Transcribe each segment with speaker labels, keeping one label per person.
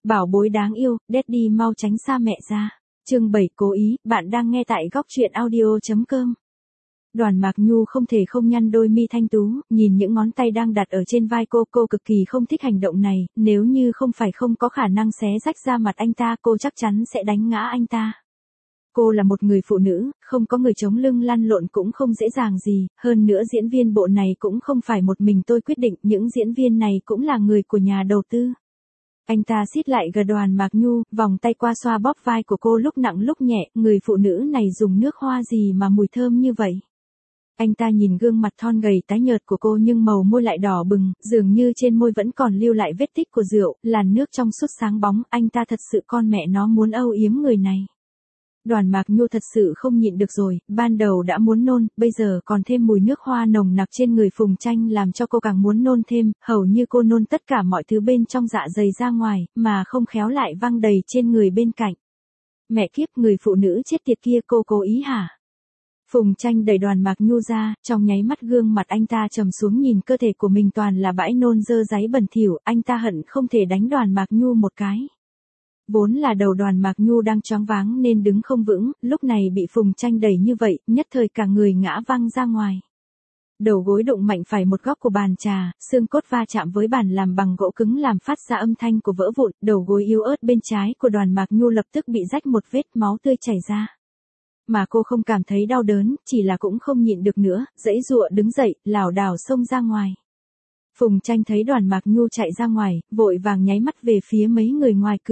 Speaker 1: Bảo bối đáng yêu, Daddy mau tránh xa mẹ ra. Chương 7 cố ý, bạn đang nghe tại góc truyện audio.com. Đoàn Mạc Nhu không thể không nhăn đôi mi thanh tú, nhìn những ngón tay đang đặt ở trên vai cô cực kỳ không thích hành động này, nếu như không phải không có khả năng xé rách da mặt anh ta, cô chắc chắn sẽ đánh ngã anh ta. Cô là một người phụ nữ, không có người chống lưng lăn lộn cũng không dễ dàng gì, hơn nữa diễn viên bộ này cũng không phải một mình tôi quyết định, những diễn viên này cũng là người của nhà đầu tư. Anh ta xít lại gần Đoàn Mạc Nhu, vòng tay qua xoa bóp vai của cô lúc nặng lúc nhẹ, người phụ nữ này dùng nước hoa gì mà mùi thơm như vậy. Anh ta nhìn gương mặt thon gầy tái nhợt của cô nhưng màu môi lại đỏ bừng, dường như trên môi vẫn còn lưu lại vết tích của rượu, làn nước trong suốt sáng bóng, anh ta thật sự con mẹ nó muốn âu yếm người này. Đoàn Mạc Nhu thật sự không nhịn được rồi, ban đầu đã muốn nôn, bây giờ còn thêm mùi nước hoa nồng nặc trên người Phùng Tranh làm cho cô càng muốn nôn thêm, hầu như cô nôn tất cả mọi thứ bên trong dạ dày ra ngoài, mà không khéo lại văng đầy trên người bên cạnh. Mẹ kiếp, người phụ nữ chết tiệt kia, cô cố ý hả? Phùng Tranh đẩy Đoàn Mạc Nhu ra, trong nháy mắt gương mặt anh ta trầm xuống, nhìn cơ thể của mình toàn là bãi nôn dơ dáy bẩn thỉu, anh ta hận không thể đánh Đoàn Mạc Nhu một cái. Vốn là đầu Đoàn Mạc Nhu đang choáng váng nên đứng không vững, lúc này bị Phùng Tranh đẩy như vậy, nhất thời cả người ngã văng ra ngoài. Đầu gối đụng mạnh phải một góc của bàn trà, xương cốt va chạm với bàn làm bằng gỗ cứng làm phát ra âm thanh của vỡ vụn, đầu gối yếu ớt bên trái của Đoàn Mạc Nhu lập tức bị rách một vết, máu tươi chảy ra. Mà cô không cảm thấy đau đớn, chỉ là cũng không nhịn được nữa, giãy giụa đứng dậy, lảo đảo xông ra ngoài. Phùng Tranh thấy Đoàn Mạc Nhu chạy ra ngoài, vội vàng nháy mắt về phía mấy người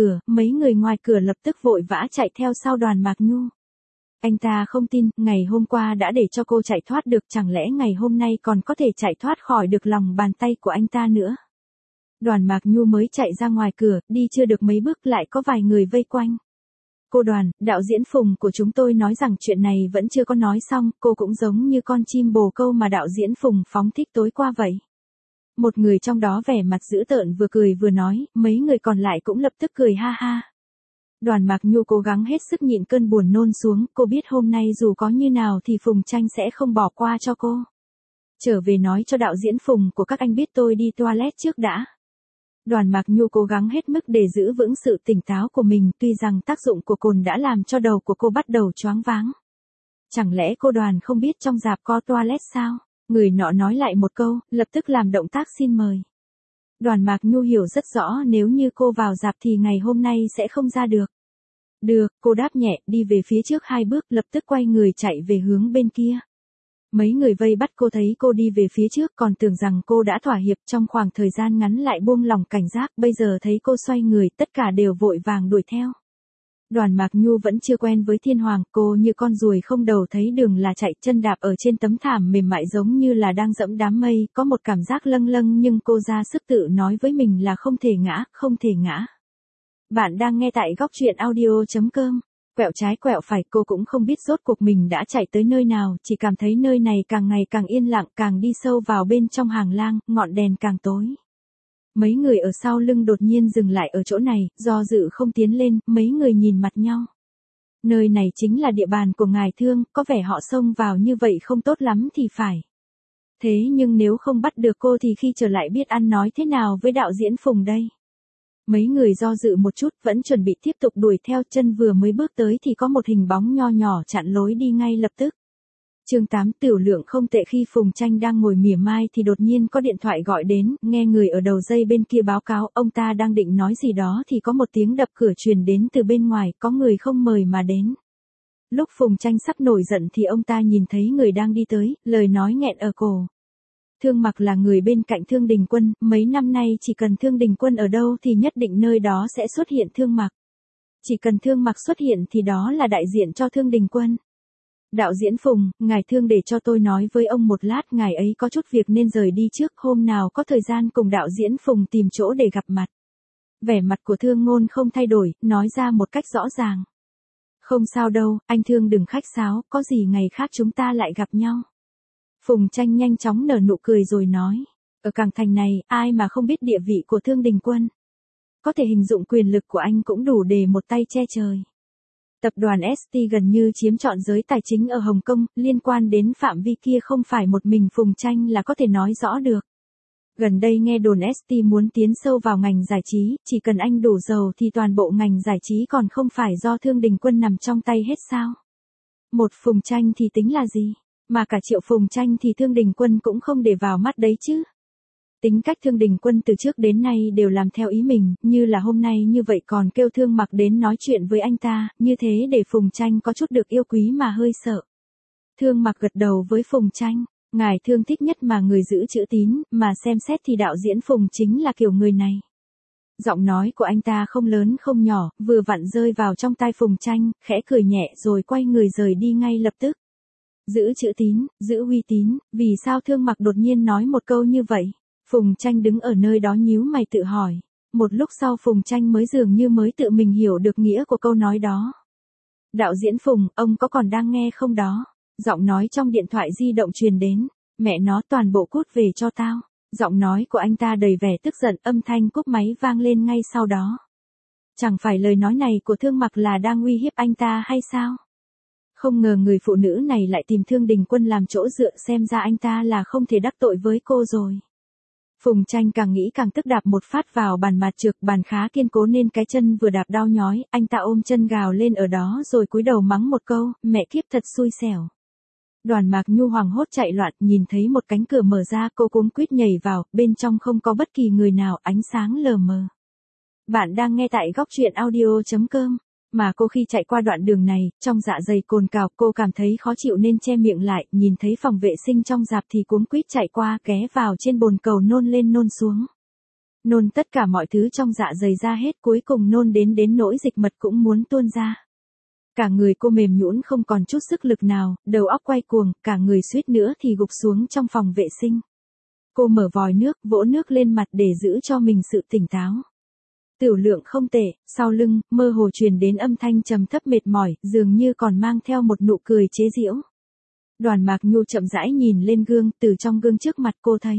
Speaker 1: ngoài cửa lập tức vội vã chạy theo sau Đoàn Mạc Nhu. Anh ta không tin, ngày hôm qua đã để cho cô chạy thoát được, chẳng lẽ ngày hôm nay còn có thể chạy thoát khỏi được lòng bàn tay của anh ta nữa. Đoàn Mạc Nhu mới chạy ra ngoài cửa, đi chưa được mấy bước lại có vài người vây quanh. Cô Đoàn, đạo diễn Phùng của chúng tôi nói rằng chuyện này vẫn chưa có nói xong, cô cũng giống như con chim bồ câu mà đạo diễn Phùng phóng thích tối qua vậy. Một người trong đó vẻ mặt dữ tợn vừa cười vừa nói, mấy người còn lại cũng lập tức cười ha ha. Đoàn Mạc Nhu cố gắng hết sức nhịn cơn buồn nôn xuống, cô biết hôm nay dù có như nào thì Phùng Tranh sẽ không bỏ qua cho cô. Trở về nói cho đạo diễn Phùng của các anh biết tôi đi toilet trước đã. Đoàn Mạc Nhu cố gắng hết mức để giữ vững sự tỉnh táo của mình, tuy rằng tác dụng của cồn đã làm cho đầu của cô bắt đầu choáng váng. Chẳng lẽ cô Đoàn không biết trong rạp có toilet sao? Người nọ nói lại một câu, lập tức làm động tác xin mời. Đoàn Mạc Nhu hiểu rất rõ nếu như cô vào rạp thì ngày hôm nay sẽ không ra được. Được, cô đáp nhẹ, đi về phía trước 2 bước, lập tức quay người chạy về hướng bên kia. Mấy người vây bắt cô thấy cô đi về phía trước còn tưởng rằng cô đã thỏa hiệp, trong khoảng thời gian ngắn lại buông lỏng cảnh giác, bây giờ thấy cô xoay người, tất cả đều vội vàng đuổi theo. Đoàn Mạc Nhu vẫn chưa quen với thiên hoàng, cô như con ruồi không đầu thấy đường là chạy, chân đạp ở trên tấm thảm mềm mại giống như là đang dẫm đám mây, có một cảm giác lâng lâng nhưng cô ra sức tự nói với mình là không thể ngã, không thể ngã. Bạn đang nghe tại góc truyện audio.com. Quẹo trái quẹo phải, cô cũng không biết rốt cuộc mình đã chạy tới nơi nào, chỉ cảm thấy nơi này càng ngày càng yên lặng, càng đi sâu vào bên trong hàng lang, ngọn đèn càng tối. Mấy người ở sau lưng đột nhiên dừng lại ở chỗ này, do dự không tiến lên, mấy người nhìn mặt nhau. Nơi này chính là địa bàn của ngài Thương, có vẻ họ xông vào như vậy không tốt lắm thì phải. Thế nhưng nếu không bắt được cô thì khi trở lại biết ăn nói thế nào với đạo diễn Phùng đây? Mấy người do dự một chút, vẫn chuẩn bị tiếp tục đuổi theo, chân vừa mới bước tới thì có một hình bóng nho nhỏ chặn lối đi ngay lập tức. Chương 8 tiểu lượng không tệ. Khi Phùng Tranh đang ngồi mỉa mai thì đột nhiên có điện thoại gọi đến, nghe người ở đầu dây bên kia báo cáo, ông ta đang định nói gì đó thì có một tiếng đập cửa truyền đến từ bên ngoài, có người không mời mà đến. Lúc Phùng Tranh sắp nổi giận thì ông ta nhìn thấy người đang đi tới, lời nói nghẹn ở cổ. Thương Mặc là người bên cạnh Thương Đình Quân, mấy năm nay chỉ cần Thương Đình Quân ở đâu thì nhất định nơi đó sẽ xuất hiện Thương Mặc. Chỉ cần Thương Mặc xuất hiện thì đó là đại diện cho Thương Đình Quân. Đạo diễn Phùng, ngài Thương để cho tôi nói với ông một lát, ngài ấy có chút việc nên rời đi trước, hôm nào có thời gian cùng đạo diễn Phùng tìm chỗ để gặp mặt. Vẻ mặt của Thương Ngôn không thay đổi, nói ra một cách rõ ràng. Không sao đâu, anh Thương đừng khách sáo, có gì ngày khác chúng ta lại gặp nhau. Phùng Tranh nhanh chóng nở nụ cười rồi nói, ở Cảng Thành này, ai mà không biết địa vị của Thương Đình Quân. Có thể hình dụng quyền lực của anh cũng đủ để một tay che trời. Tập đoàn ST gần như chiếm trọn giới tài chính ở Hồng Kông, liên quan đến phạm vi kia không phải một mình Phùng Tranh là có thể nói rõ được. Gần đây nghe đồn ST muốn tiến sâu vào ngành giải trí, chỉ cần anh đủ giàu thì toàn bộ ngành giải trí còn không phải do Thương Đình Quân nằm trong tay hết sao? Một Phùng Tranh thì tính là gì? Mà cả Triệu Phùng Tranh thì Thương Đình Quân cũng không để vào mắt đấy chứ. Tính cách Thương Đình Quân từ trước đến nay đều làm theo ý mình, như là hôm nay như vậy còn kêu Thương Mặc đến nói chuyện với anh ta, như thế để Phùng Tranh có chút được yêu quý mà hơi sợ. Thương Mặc gật đầu với Phùng Tranh, ngài Thương thích nhất mà người giữ chữ tín, mà xem xét thì đạo diễn Phùng chính là kiểu người này. Giọng nói của anh ta không lớn không nhỏ, vừa vặn rơi vào trong tai Phùng Tranh, khẽ cười nhẹ rồi quay người rời đi ngay lập tức. Giữ chữ tín, giữ uy tín, vì sao Thương Mặc đột nhiên nói một câu như vậy? Phùng Tranh đứng ở nơi đó nhíu mày tự hỏi. Một lúc sau Phùng Tranh mới dường như mới tự mình hiểu được nghĩa của câu nói đó. Đạo diễn Phùng, ông có còn đang nghe không đó? Giọng nói trong điện thoại di động truyền đến. Mẹ nó toàn bộ cút về cho tao. Giọng nói của anh ta đầy vẻ tức giận, âm thanh cúp máy vang lên ngay sau đó. Chẳng phải lời nói này của Thương Mặc là đang uy hiếp anh ta hay sao? Không ngờ người phụ nữ này lại tìm Thương Đình Quân làm chỗ dựa, xem ra anh ta là không thể đắc tội với cô rồi. Phùng Tranh càng nghĩ càng tức, đạp một phát vào bàn mặt trược, bàn khá kiên cố nên cái chân vừa đạp đau nhói, anh ta ôm chân gào lên ở đó rồi cúi đầu mắng một câu, mẹ kiếp thật xui xẻo. Đoàn Mạc Nhu hoảng hốt chạy loạn, nhìn thấy một cánh cửa mở ra, cô cuống quýt nhảy vào, bên trong không có bất kỳ người nào, ánh sáng lờ mờ. Bạn đang nghe tại góc truyện audio.com. Mà cô khi chạy qua đoạn đường này, trong dạ dày cồn cào, cô cảm thấy khó chịu nên che miệng lại, nhìn thấy phòng vệ sinh trong rạp thì cuống quýt chạy qua, ghé vào trên bồn cầu nôn lên nôn xuống. Nôn tất cả mọi thứ trong dạ dày ra hết, cuối cùng nôn đến nỗi dịch mật cũng muốn tuôn ra. Cả người cô mềm nhũn không còn chút sức lực nào, đầu óc quay cuồng, cả người suýt nữa thì gục xuống trong phòng vệ sinh. Cô mở vòi nước, vỗ nước lên mặt để giữ cho mình sự tỉnh táo. Tiểu lượng không tệ, sau lưng, mơ hồ truyền đến âm thanh trầm thấp mệt mỏi, dường như còn mang theo một nụ cười chế giễu. Đoàn Mạc Nhu chậm rãi nhìn lên gương, từ trong gương trước mặt cô thấy.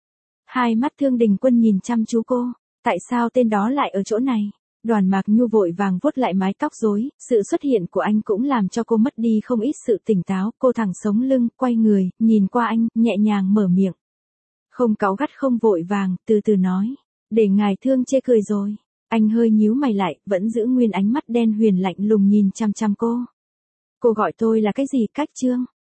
Speaker 1: Hai mắt Thương Đình Quân nhìn chăm chú cô, tại sao tên đó lại ở chỗ này? Đoàn Mạc Nhu vội vàng vuốt lại mái tóc rối, sự xuất hiện của anh cũng làm cho cô mất đi không ít sự tỉnh táo, cô thẳng sống lưng, quay người, nhìn qua anh, nhẹ nhàng mở miệng. Không cáu gắt không vội vàng, từ từ nói, để ngài Thương chê cười rồi. Anh hơi nhíu mày lại, vẫn giữ nguyên ánh mắt đen huyền lạnh lùng nhìn chăm chăm cô. Cô gọi tôi là cái gì, Cách Trương?